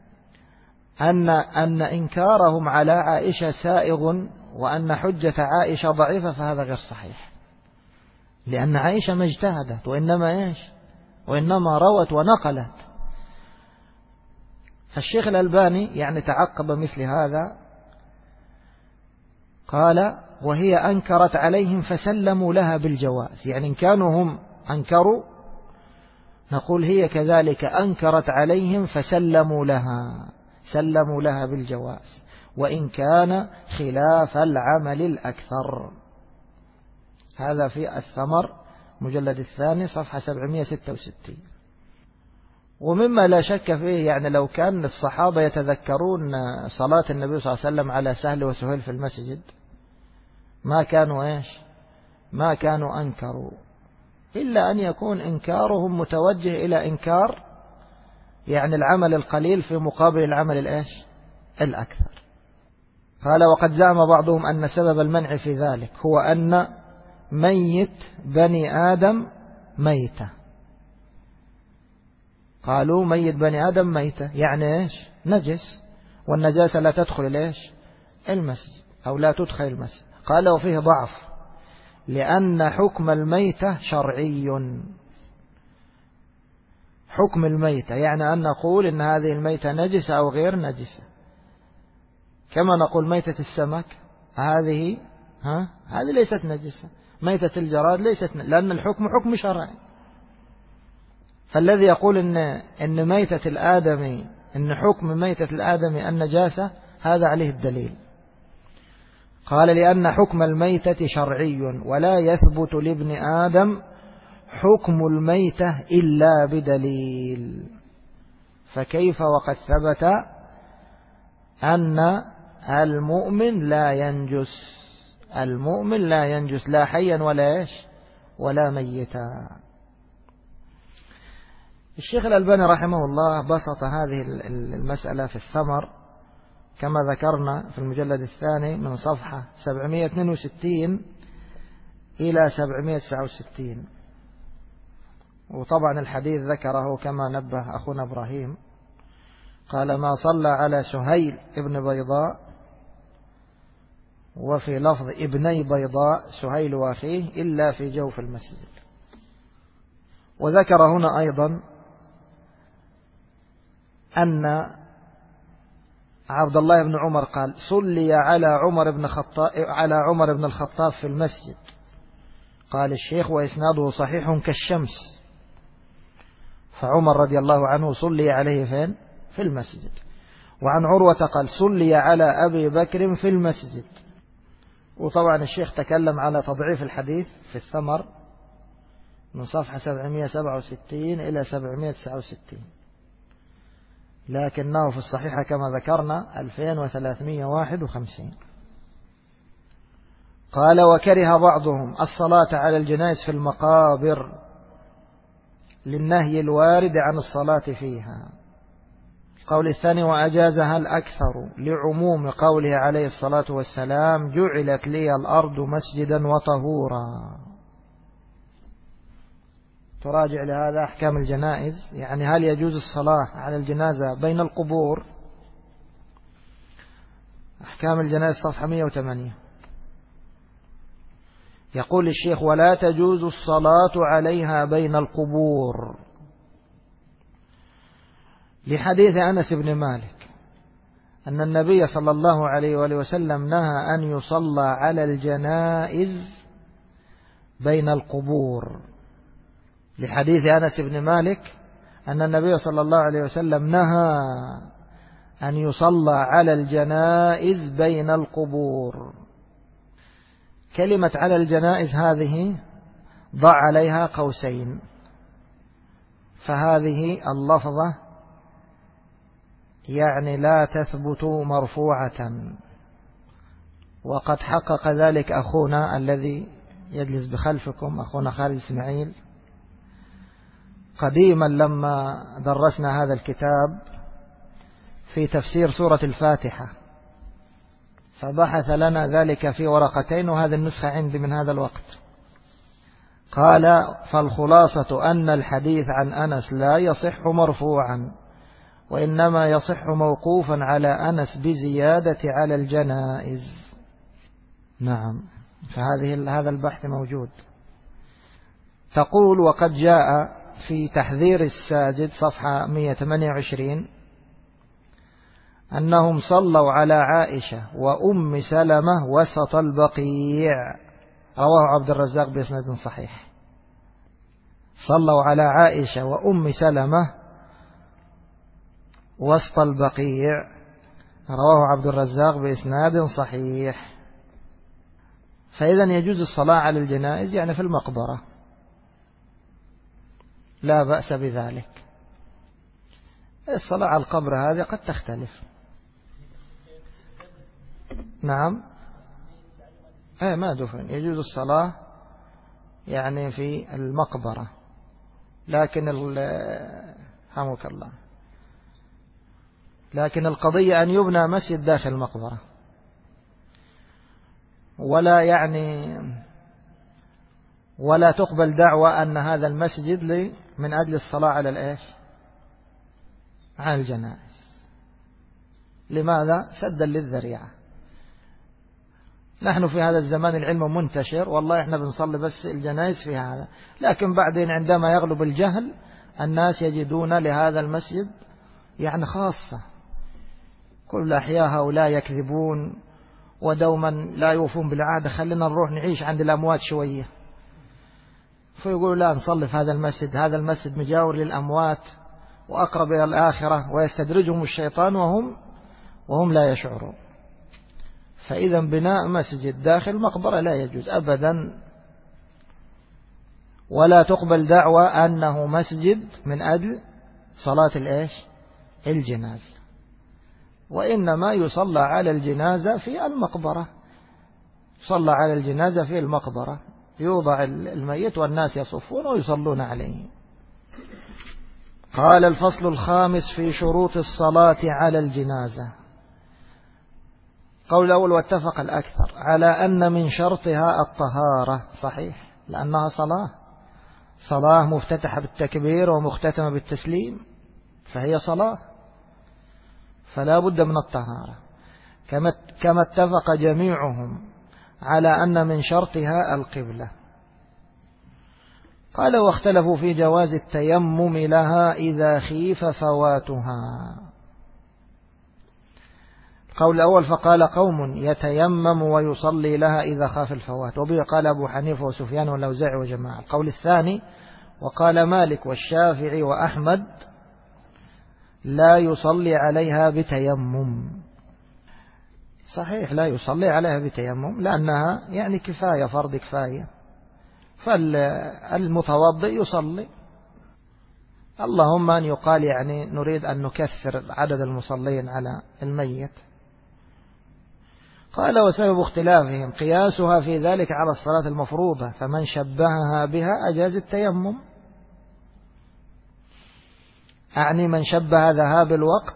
أن إنكارهم على عائشة سائغ وأن حجة عائشة ضعيفة فهذا غير صحيح، لأن عائشة ما اجتهدت وإنما روت ونقلت. فالشيخ الألباني يعني تعقب مثل هذا، قال: وهي أنكرت عليهم فسلموا لها بالجواز. يعني إن كانوا هم أنكروا نقول هي كذلك أنكرت عليهم فسلموا لها بالجواز، وإن كان خلاف العمل الأكثر. هذا في الثمر مجلد الثاني صفحة 766. ومما لا شك فيه يعني لو كان الصحابة يتذكرون صلاة النبي صلى الله عليه وسلم على سهل وسهيل في المسجد ما كانوا أنكروا، إلا أن يكون إنكارهم متوجه إلى إنكار يعني العمل القليل في مقابل العمل الأكثر. قال: وقد زعم بعضهم أن سبب المنع في ذلك هو أن ميت بني آدم ميتة. قالوا ميت بني آدم ميتة يعني نجس، والنجاسة لا تدخل المسجد أو لا تدخل المسجد. قال: وفيه ضعف لأن حكم الميتة شرعي. حكم الميتة يعني أن نقول إن هذه الميتة نجسة أو غير نجسة، كما نقول ميتة السمك هذه ليست نجسة، ميتة الجراد ليست لأن الحكم حكم شرعي. فالذي يقول إن ميتة الآدمي إن حكم ميتة الآدمي النجاسة هذا عليه الدليل. قال: لأن حكم الميتة شرعي ولا يثبت لابن آدم حكم الميتة إلا بدليل، فكيف وقد ثبت أن المؤمن لا ينجس لا حيا ولا ميتا. الشيخ الألباني رحمه الله بسط هذه المسألة في الثمر كما ذكرنا في المجلد الثاني من صفحة 762 إلى 769. وطبعا الحديث ذكره كما نبه أخونا إبراهيم، قال: ما صلى على سهيل ابن بيضاء، وفي لفظ ابني بيضاء سهيل وأخيه، إلا في جوف المسجد. وذكر هنا أيضا أن عبد الله بن عمر قال: صلي على عمر بن الخطاب في المسجد. قال الشيخ: وإسناده صحيح كالشمس. فعمر رضي الله عنه صلي عليه فين؟ في المسجد. وعن عروة قال: صلي على أبي بكر في المسجد. وطبعا الشيخ تكلم على تضعيف الحديث في الثمر من صفحة 767 إلى 769، لكنه في الصحيحة كما ذكرنا 2351. قال: وكره بعضهم الصلاة على الجنائز في المقابر للنهي الوارد عن الصلاة فيها. القول الثاني: وأجازها الأكثر لعموم قوله عليه الصلاة والسلام: جعلت لي الأرض مسجدا وطهورا. تراجع لهذا أحكام الجنائز، يعني هل يجوز الصلاة على الجنازة بين القبور؟ أحكام الجنائز صفحة 108. يقول الشيخ: ولا تجوز الصلاة عليها بين القبور، لحديث أنس بن مالك أن النبي صلى الله عليه وآله وسلم نهى أن يصلى على الجنائز بين القبور، لحديث أنس بن مالك أن النبي صلى الله عليه وسلم نهى أن يصلى على الجنائز بين القبور. كلمة على الجنائز هذه ضع عليها قوسين، فهذه اللفظة يعني لا تثبت مرفوعة، وقد حقق ذلك أخونا الذي يجلس بخلفكم، أخونا خالد إسماعيل، قديما لما درسنا هذا الكتاب في تفسير سورة الفاتحة، فبحث لنا ذلك في ورقتين، وهذه النسخة عندي من هذا الوقت. قال: فالخلاصة أن الحديث عن أنس لا يصح مرفوعا، وإنما يصح موقوفا على أنس بزيادة على الجنائز. نعم، هذا البحث موجود. تقول: وقد جاء في تحذير الساجد صفحة 128 أنهم صلوا على عائشة وأم سلمة وسط البقيع، رواه عبد الرزاق بإسناد صحيح. صلوا على عائشة وأم سلمة وسط البقيع، رواه عبد الرزاق بإسناد صحيح. فإذا يجوز الصلاة على الجنائز يعني في المقبرة، لا بأس بذلك. الصلاة على القبر هذه قد تختلف. نعم، ما دفن، يجوز الصلاة يعني في المقبرة، لكن رحمك الله، لكن القضية أن يبنى مسجد داخل المقبرة، ولا تقبل دعوة أن هذا المسجد من أجل الصلاة على على الجنائز. لماذا؟ سدا للذريعة. نحن في هذا الزمان العلم منتشر، والله احنا بنصلي بس الجنائز في هذا، لكن بعدين عندما يغلب الجهل الناس يجدون لهذا المسجد يعني خاصة. كل أحياء هؤلاء يكذبون ودوما لا يوفون بالعادة، خلينا نروح نعيش عند الأموات شوية، فيقولوا لا نصلي في هذا المسجد، هذا المسجد مجاور للأموات وأقرب إلى الآخرة، ويستدرجهم الشيطان وهم لا يشعرون. فإذا بناء مسجد داخل مقبرة لا يجوز أبدا، ولا تقبل دعوة أنه مسجد من أجل صلاة الجنازة، وإنما يصلى على الجنازة في المقبرة، صلى على الجنازة في المقبرة، يوضع الميت والناس يصفون ويصلون عليه. قال: الفصل الخامس في شروط الصلاة على الجنازة. قول الأول: واتفق الأكثر على أن من شرطها الطهارة. صحيح، لأنها صلاة مفتتحة بالتكبير ومختتمة بالتسليم، فهي صلاة، فلا بد من الطهارة. كما اتفق جميعهم على أن من شرطها القبلة. قال: واختلفوا في جواز التيمم لها إذا خيف فواتها. القول الأول: فقال قوم يتيمم ويصلي لها إذا خاف الفوات، وبه قال أبو حنيفة وسفيان والأوزاعي وجماعة. القول الثاني: وقال مالك والشافعي وأحمد لا يصلي عليها بتيمم. صحيح، لا يصلي عليها بتيمم، لأنها يعني كفاية، فرض كفاية، فالمتوضئ يصلي. اللهم أن يقال يعني نريد أن نكثر عدد المصلين على الميت. قال: وسبب اختلافهم قياسها في ذلك على الصلاة المفروضة، فمن شبهها بها أجاز التيمم، أعني من شبه ذهاب الوقت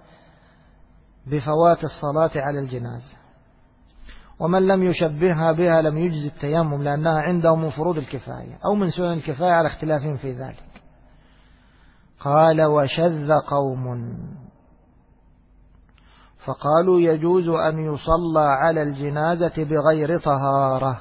بفوات الصلاة على الجنازة، ومن لم يشبهها بها لم يجز التيمم، لأنها عندهم من فروض الكفاية أو من سنن الكفاية على اختلافهم في ذلك. قال: وشذ قوم فقالوا يجوز أن يصلى على الجنازة بغير طهارة،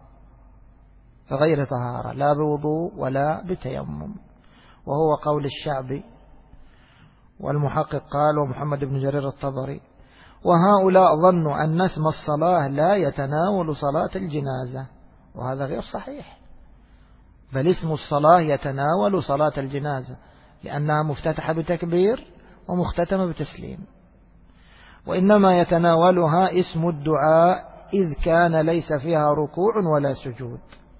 لا بوضوء ولا بتيمم، وهو قول الشعبي والمحقق قال ومحمد بن جرير الطبري. وهؤلاء ظنوا أن اسم الصلاة لا يتناول صلاة الجنازة، وهذا غير صحيح، بل اسم الصلاة يتناول صلاة الجنازة، لأنها مفتتحة بتكبير ومختتمة بتسليم، وإنما يتناولها اسم الدعاء إذ كان ليس فيها ركوع ولا سجود.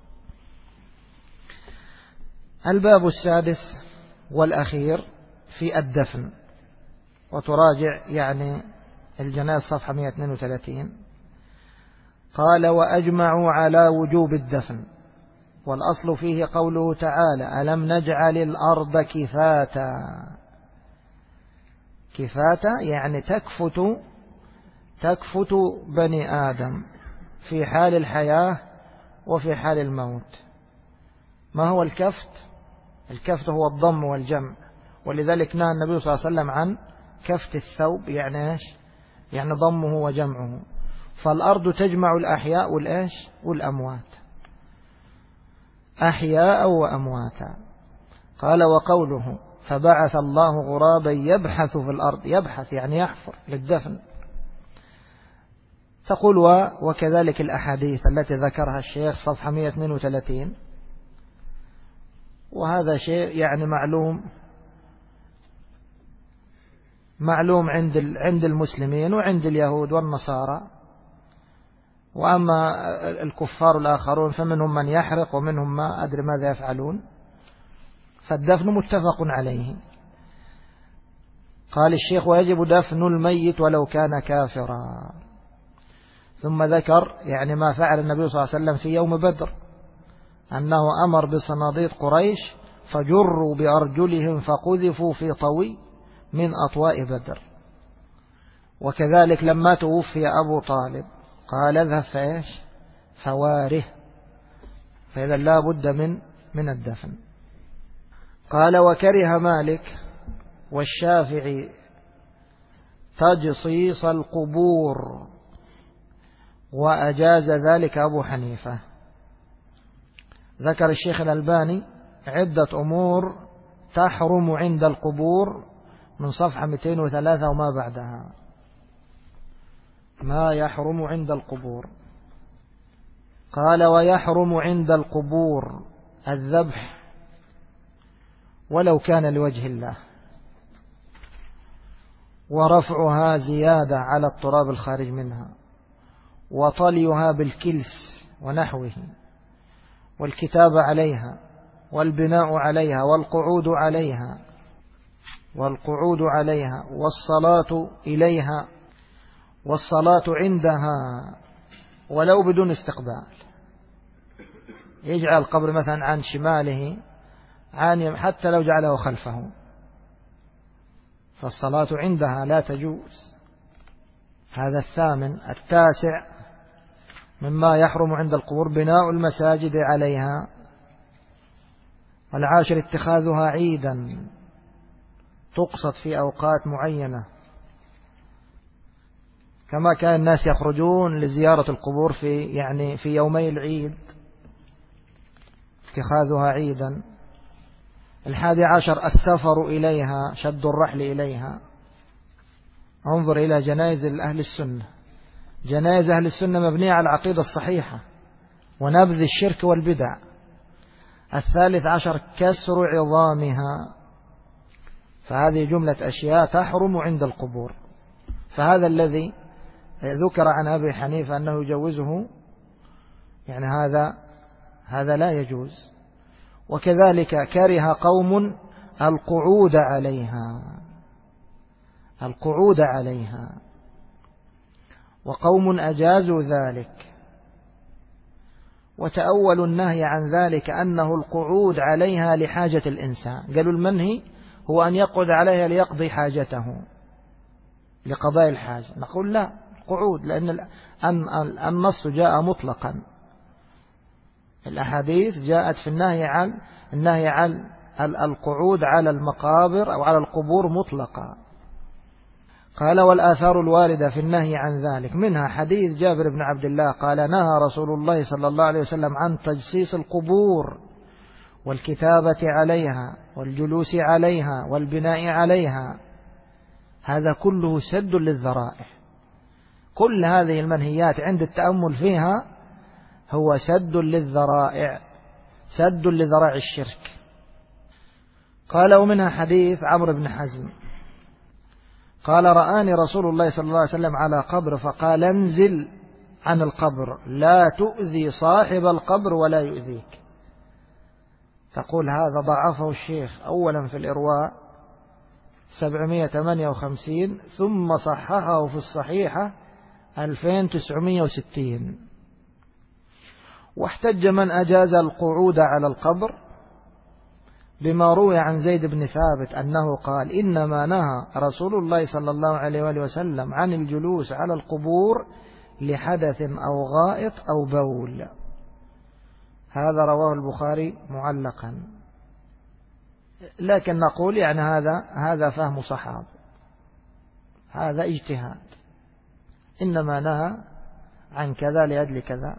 الباب السادس والأخير في الدفن، وتراجع يعني الجنائز صفحة 132. قال: وأجمعوا على وجوب الدفن، والأصل فيه قوله تعالى: ألم نجعل الأرض كفاتا. كفاتا يعني تكفت بني آدم في حال الحياة وفي حال الموت. ما هو الكفت؟ الكفت هو الضم والجمع، ولذلك نهى النبي صلى الله عليه وسلم عن كفت الثوب، يعني إيش؟ يعني ضمه وجمعه. فالأرض تجمع الأحياء والإيش؟ والأموات، أحياء وأمواتا. قال: وقوله: فبعث الله غرابا يبحث في الأرض، يبحث يعني يحفر للدفن. تقول: وكذلك الأحاديث التي ذكرها الشيخ صفحة 132، وهذا شيء يعني معلوم عند المسلمين وعند اليهود والنصارى. وأما الكفار الآخرون فمنهم من يحرق ومنهم ما أدري ماذا يفعلون، فالدفن متفق عليه. قال الشيخ: ويجب دفن الميت ولو كان كافرا. ثم ذكر يعني ما فعل النبي صلى الله عليه وسلم في يوم بدر، أنه أمر بصناديد قريش فجروا بأرجلهم فقذفوا في طوي من أطواء بدر. وكذلك لما توفي أبو طالب قال: اذهب فإيش؟ فواره. فإذا لا بد من الدفن. قال: وكره مالك والشافعي تجصيص القبور، وأجاز ذلك أبو حنيفة. ذكر الشيخ الألباني عدة أمور تحرم عند القبور من صفحة 203 وما بعدها، ما يحرم عند القبور. قال: ويحرم عند القبور الذبح ولو كان لوجه الله، ورفعها زيادة على التراب الخارج منها، وطليها بالكلس ونحوه، والكتابة عليها، والبناء عليها، والقعود عليها، والصلاة إليها، والصلاة عندها ولو بدون استقبال. يجعل القبر مثلا عن شماله حتى لو جعله خلفه، فالصلاة عندها لا تجوز. هذا الثامن. التاسع مما يحرم عند القبور بناء المساجد عليها. والعاشر اتخاذها عيدا تقصد في أوقات معينة، كما كان الناس يخرجون لزيارة القبور في يومي العيد، اتخاذها عيدا. 11 السفر إليها، شد الرحل إليها. انظر إلى جنائز أهل السنة، جنائز أهل السنة مبنية على العقيدة الصحيحة ونبذ الشرك والبدع. 13 كسر عظامها، فهذه جملة أشياء تحرم عند القبور. فهذا الذي ذكر عن أبي حنيفة أنه يجوزه، يعني هذا لا يجوز. وكذلك كره قوم القعود عليها، وقوم أجازوا ذلك، وتأولوا النهي عن ذلك أنه القعود عليها لحاجة الإنسان. قالوا المنهي هو أن يقعد عليها ليقضي حاجته، لقضاء الحاجة. نقول لا، القعود، لأن النص جاء مطلقا، الأحاديث جاءت في النهي عن القعود على المقابر أو على القبور مطلقا. قال: والآثار الواردة في النهي عن ذلك منها حديث جابر بن عبد الله قال: نهى رسول الله صلى الله عليه وسلم عن تجصيص القبور والكتابة عليها والجلوس عليها والبناء عليها. هذا كله سد للذرائع، كل هذه المنهيات عند التأمل فيها هو سد للذرائع، سد لذرائع الشرك. قال ومنها حديث عمرو بن حزم قال رآني رسول الله صلى الله عليه وسلم على قبر فقال انزل عن القبر لا تؤذي صاحب القبر ولا يؤذيك. تقول هذا ضعفه الشيخ أولا في الإرواء 758 ثم صححه في الصحيحة 2960. واحتج من أجاز القعود على القبر بما روي عن زيد بن ثابت أنه قال إنما نهى رسول الله صلى الله عليه وآله وسلم عن الجلوس على القبور لحدث أو غائط أو بول. هذا رواه البخاري معلقا، لكن نقول يعني هذا فهم صحابة، هذا اجتهاد، إنما نهى عن كذا لأجل كذا.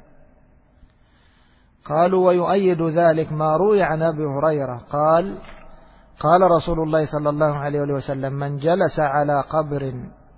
قالوا ويؤيد ذلك ما روي عن أبي هريرة قال قال رسول الله صلى الله عليه وسلم من جلس على قبر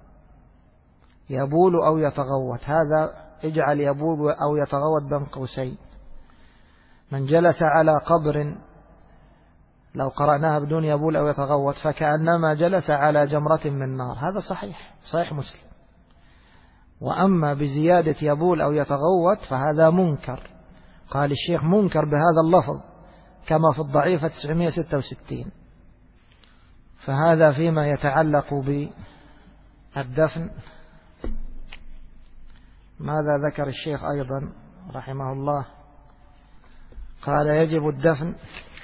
يبول أو يتغوط، هذا اجعل يبول أو يتغوط بين قوسين، من جلس على قبر لو قرأناها بدون يبول أو يتغوط فكأنما جلس على جمرة من نار، هذا صحيح مسلم. وأما بزيادة يبول أو يتغوط فهذا منكر، قال الشيخ منكر بهذا اللفظ كما في الضعيفة 966. فهذا فيما يتعلق بالدفن. ماذا ذكر الشيخ أيضا رحمه الله؟ قال يجب الدفن،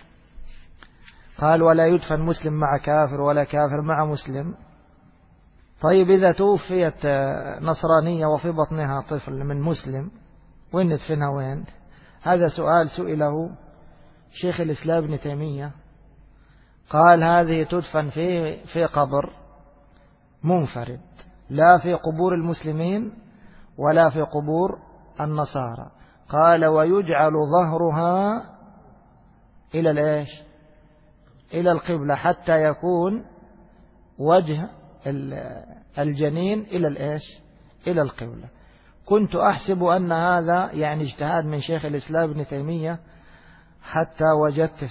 قال ولا يدفن مسلم مع كافر ولا كافر مع مسلم. طيب إذا توفيت نصرانية وفي بطنها طفل من مسلم وين ندفنها وين؟ هذا سؤال سئله شيخ الإسلام ابن تيمية، قال هذه تدفن في قبر منفرد، لا في قبور المسلمين ولا في قبور النصارى. قال ويجعل ظهرها إلى الإيش؟ إلى القبلة حتى يكون وجه الجنين إلى الإيش؟ إلى القبلة. كنت أحسب أن هذا يعني اجتهاد من شيخ الإسلام ابن تيمية، حتى وجدت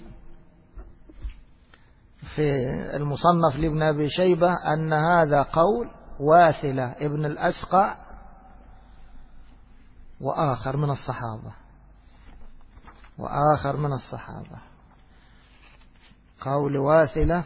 في المصنف لابن أبي شيبة أن هذا قول واثلة ابن الأسقع وآخر من الصحابة قول واثلة.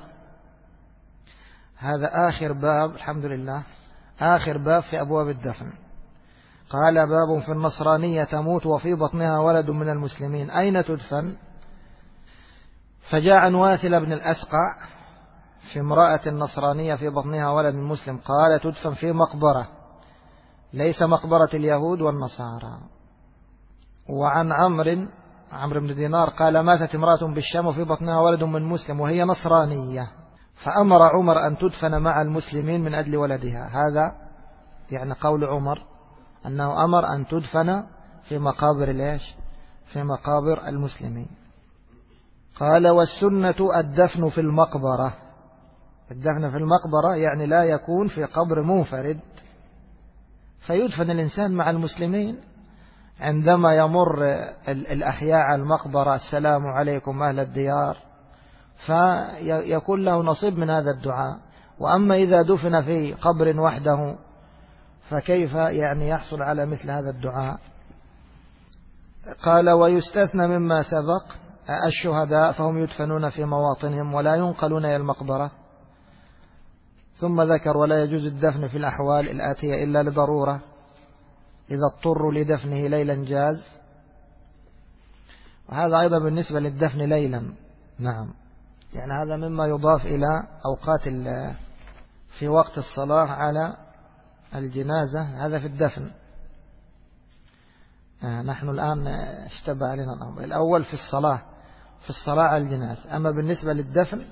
هذا آخر باب، الحمد لله آخر باب في أبواب الدفن. قال باب في النصرانية تموت وفي بطنها ولد من المسلمين أين تدفن؟ فجاء عن واثلة بن الأسقع في امرأة النصرانية في بطنها ولد من مسلم قال تدفن في مقبرة ليس مقبرة اليهود والنصارى. وعن عمرو بن دينار قال ماتت امرأة بالشام وفي بطنها ولد من مسلم وهي نصرانية فأمر عمر أن تدفن مع المسلمين من أجل ولدها. هذا يعني قول عمر أنه أمر أن تدفن في مقابر في مقابر المسلمين. قال والسنة الدفن في المقبرة. الدفن في المقبرة يعني لا يكون في قبر منفرد، فيدفن الإنسان مع المسلمين عندما يمر الأحياء على المقبرة السلام عليكم أهل الديار، فيكون له نصيب من هذا الدعاء. وأما إذا دفن في قبر وحده فكيف يعني يحصل على مثل هذا الدعاء؟ قال ويستثنى مما سبق الشهداء فهم يدفنون في مواطنهم ولا ينقلون إلى المقبرة. ثم ذكر ولا يجوز الدفن في الأحوال الآتية إلا لضرورة، إذا اضطروا لدفنه ليلا جاز. وهذا أيضا بالنسبة للدفن ليلا، نعم، يعني هذا مما يضاف إلى أوقات في وقت الصلاة على الجنازة، هذا في الدفن. نحن الآن اشتبه علينا الأمر الأول في الصلاة على الجنازة. أما بالنسبة للدفن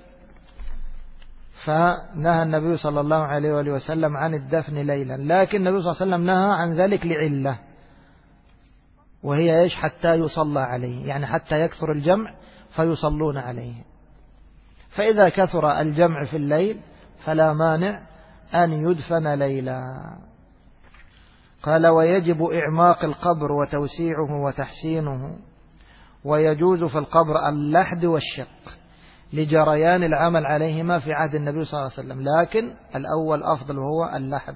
فنهى النبي صلى الله عليه وآله وسلم عن الدفن ليلا، لكن النبي صلى الله عليه وسلم نهى عن ذلك لعلة، وهي حتى يصلى عليه، يعني حتى يكثر الجمع فيصلون عليه. فإذا كثر الجمع في الليل فلا مانع أن يدفن ليلا. قال ويجب إعماق القبر وتوسيعه وتحسينه، ويجوز في القبر اللحد والشق لجريان العمل عليهما في عهد النبي صلى الله عليه وسلم، لكن الأول أفضل وهو اللحد.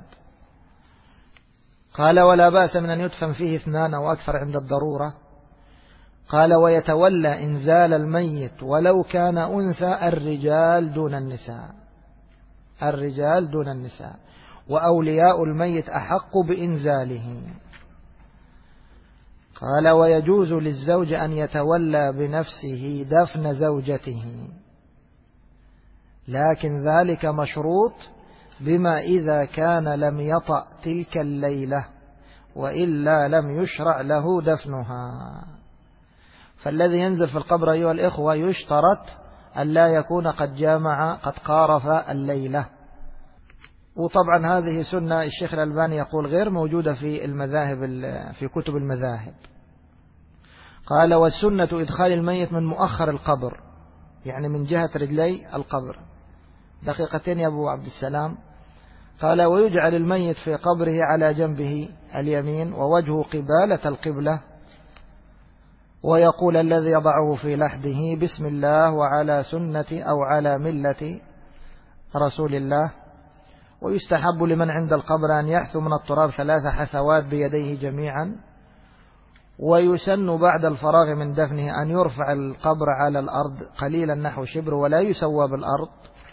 قال ولا بأس من أن يدفن فيه 2 أو أكثر عند الضرورة. قال ويتولى إنزال الميت ولو كان أنثى الرجال دون النساء، الرجال دون النساء، وأولياء الميت أحق بإنزاله. قال ويجوز للزوج أن يتولى بنفسه دفن زوجته، لكن ذلك مشروط بما إذا كان لم يطأ تلك الليلة، وإلا لم يشرع له دفنها. فالذي ينزل في القبر أيها الإخوة يشترط أن لا يكون قد جامع قد قارف الليلة. وطبعا هذه سنة الشيخ الألباني يقول غير موجودة في المذاهب في كتب المذاهب. قال والسنة إدخال الميت من مؤخر القبر، يعني من جهة رجلي القبر. دقيقتين يا أبو عبد السلام. قال ويجعل الميت في قبره على جنبه اليمين ووجهه قبالة القبلة، ويقول الذي يضعه في لحده بسم الله وعلى سنة أو على ملة رسول الله. ويستحب لمن عند القبر أن يحثو من التراب 3 حثوات بيديه جميعا. ويسن بعد الفراغ من دفنه أن يرفع القبر على الأرض قليلا نحو شبر ولا يسوى بالأرض،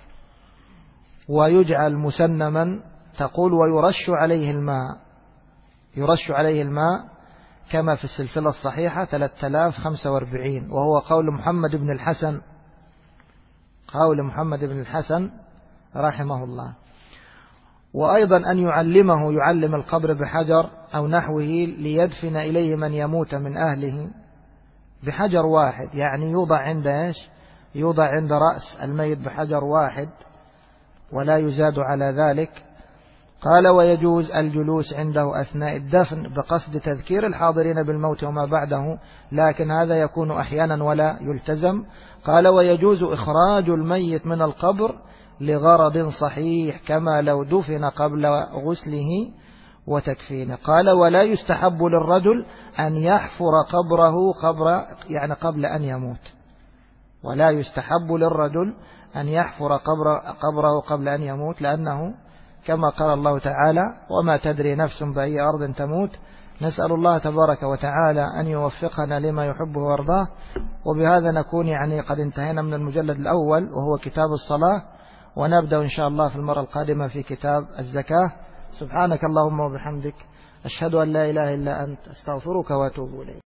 ويجعل مسنما. تقول ويرش عليه الماء، يرش عليه الماء كما في السلسلة الصحيحة 3045، وهو قول محمد بن الحسن، قول محمد بن الحسن رحمه الله. وأيضا أن يعلم القبر بحجر أو نحوه ليدفن إليه من يموت من أهله بحجر واحد، يعني يوضع عند إيش؟ يوضع عند رأس الميت بحجر واحد ولا يزاد على ذلك. قال ويجوز الجلوس عنده أثناء الدفن بقصد تذكير الحاضرين بالموت وما بعده، لكن هذا يكون أحيانا ولا يلتزم. قال ويجوز إخراج الميت من القبر لغرض صحيح كما لو دفن قبل غسله وتكفينه. قال ولا يستحب للرجل أن يحفر قبره قبل أن يموت، ولا يستحب للرجل أن يحفر قبره قبل أن يموت، لأنه كما قال الله تعالى وما تدري نفس بأي أرض تموت. نسأل الله تبارك وتعالى أن يوفقنا لما يحبه ويرضاه. وبهذا نكون قد انتهينا من المجلد الأول وهو كتاب الصلاة، ونبدأ إن شاء الله في المرة القادمة في كتاب الزكاة. سبحانك اللهم وبحمدك، أشهد أن لا إله إلا أنت، أستغفرك وأتوب إليك.